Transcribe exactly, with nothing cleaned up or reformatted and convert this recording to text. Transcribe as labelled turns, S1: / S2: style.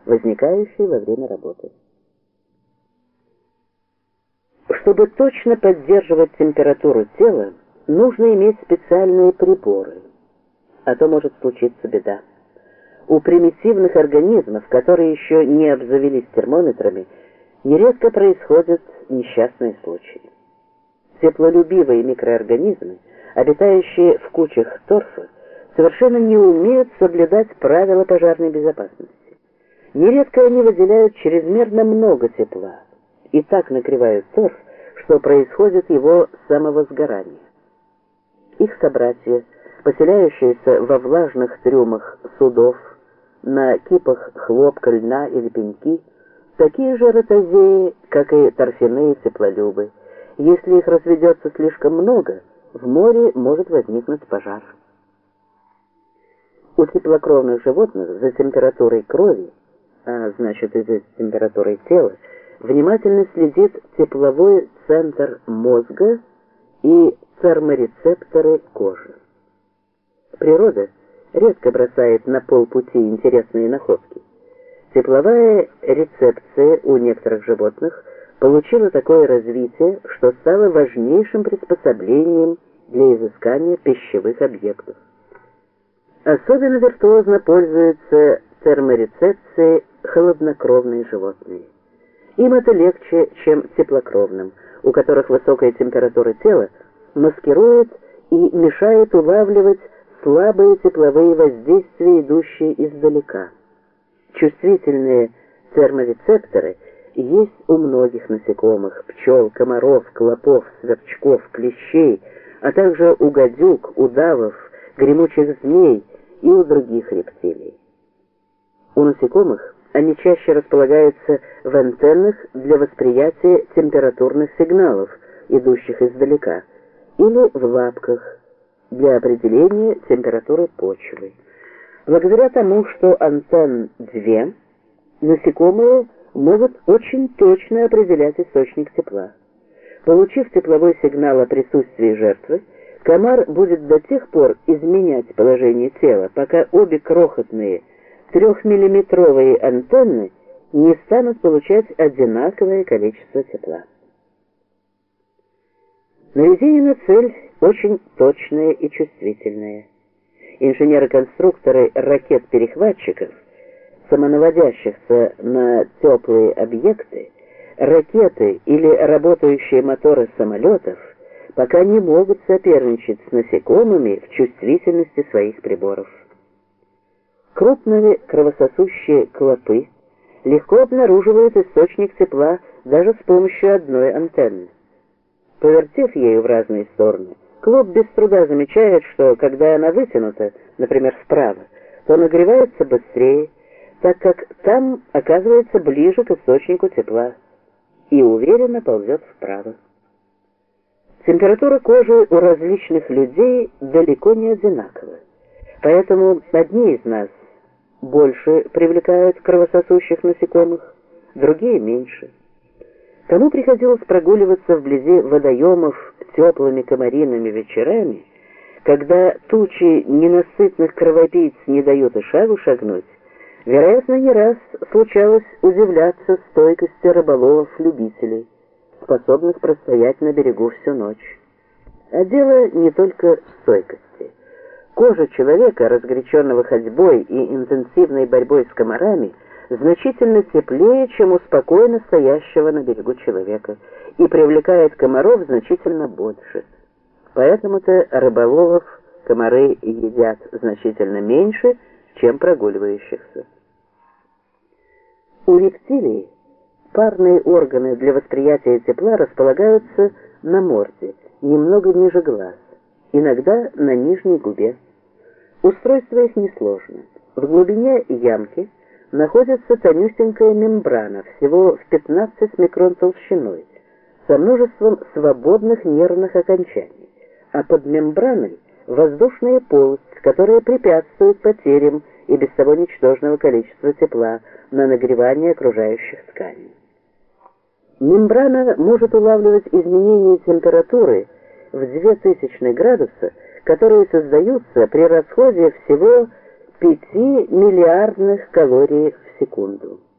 S1: возникающей во время работы. Чтобы точно поддерживать температуру тела, нужно иметь специальные приборы, а то может случиться беда. У примитивных организмов, которые еще не обзавелись термометрами, нередко происходят несчастные случаи. Теплолюбивые микроорганизмы, обитающие в кучах торфа, совершенно не умеют соблюдать правила пожарной безопасности. Нередко они выделяют чрезмерно много тепла и так нагревают торф, что происходит его самовозгорание. Их собратья, поселяющиеся во влажных трюмах судов, на кипах хлопка, льна или пеньки, такие же ротозеи, как и торфяные теплолюбы. Если их разведется слишком много, в море может возникнуть пожар. У теплокровных животных за температурой крови, а значит и за температурой тела, внимательно следит тепловой центр мозга и терморецепторы кожи. Природа редко бросает на полпути интересные находки. Тепловая рецепция у некоторых животных получила такое развитие, что стало важнейшим приспособлением для изыскания пищевых объектов. Особенно виртуозно пользуются терморецепцией холоднокровные животные. Им это легче, чем теплокровным, у которых высокая температура тела маскирует и мешает улавливать слабые тепловые воздействия, идущие издалека. Чувствительные терморецепторы есть у многих насекомых, пчел, комаров, клопов, сверчков, клещей, а также у гадюк, удавов, гремучих змей и у других рептилий. У насекомых они чаще располагаются в антеннах для восприятия температурных сигналов, идущих издалека, или в лапках для определения температуры почвы. Благодаря тому, что антенн две, насекомые могут очень точно определять источник тепла. Получив тепловой сигнал о присутствии жертвы, комар будет до тех пор изменять положение тела, пока обе крохотные трехмиллиметровые антенны не станут получать одинаковое количество тепла. Наведение на цель очень точное и чувствительное. Инженеры-конструкторы ракет-перехватчиков, самонаводящихся на теплые объекты, ракеты или работающие моторы самолетов, пока не могут соперничать с насекомыми в чувствительности своих приборов. Крупные кровососущие клопы легко обнаруживают источник тепла даже с помощью одной антенны. Повертев ею в разные стороны, клоп без труда замечает, что когда она вытянута, например, вправо, то нагревается быстрее, так как там оказывается ближе к источнику тепла и уверенно ползет вправо. Температура кожи у различных людей далеко не одинакова, поэтому одни из нас больше привлекают кровососущих насекомых, другие меньше. Кому приходилось прогуливаться вблизи водоемов теплыми комариными вечерами, когда тучи ненасытных кровопийц не дают и шагу шагнуть, вероятно, не раз случалось удивляться стойкости рыболовов-любителей, способных простоять на берегу всю ночь. А дело не только в стойкости. Кожа человека, разгоряченного ходьбой и интенсивной борьбой с комарами, значительно теплее, чем у спокойно стоящего на берегу человека, и привлекает комаров значительно больше. Поэтому-то рыболовов комары едят значительно меньше, чем прогуливающихся. У рептилий парные органы для восприятия тепла располагаются на морде, немного ниже глаз, иногда на нижней губе. Устройство их несложно. В глубине ямки находится тонюсенькая мембрана, всего в пятнадцать микрон толщиной, со множеством свободных нервных окончаний, а под мембраной воздушная полость, которая препятствует потерям и без того ничтожного количества тепла на нагревание окружающих тканей. Мембрана может улавливать изменения температуры в две тысячных градуса, которые создаются при расходе всего пяти миллиардных калорий в секунду.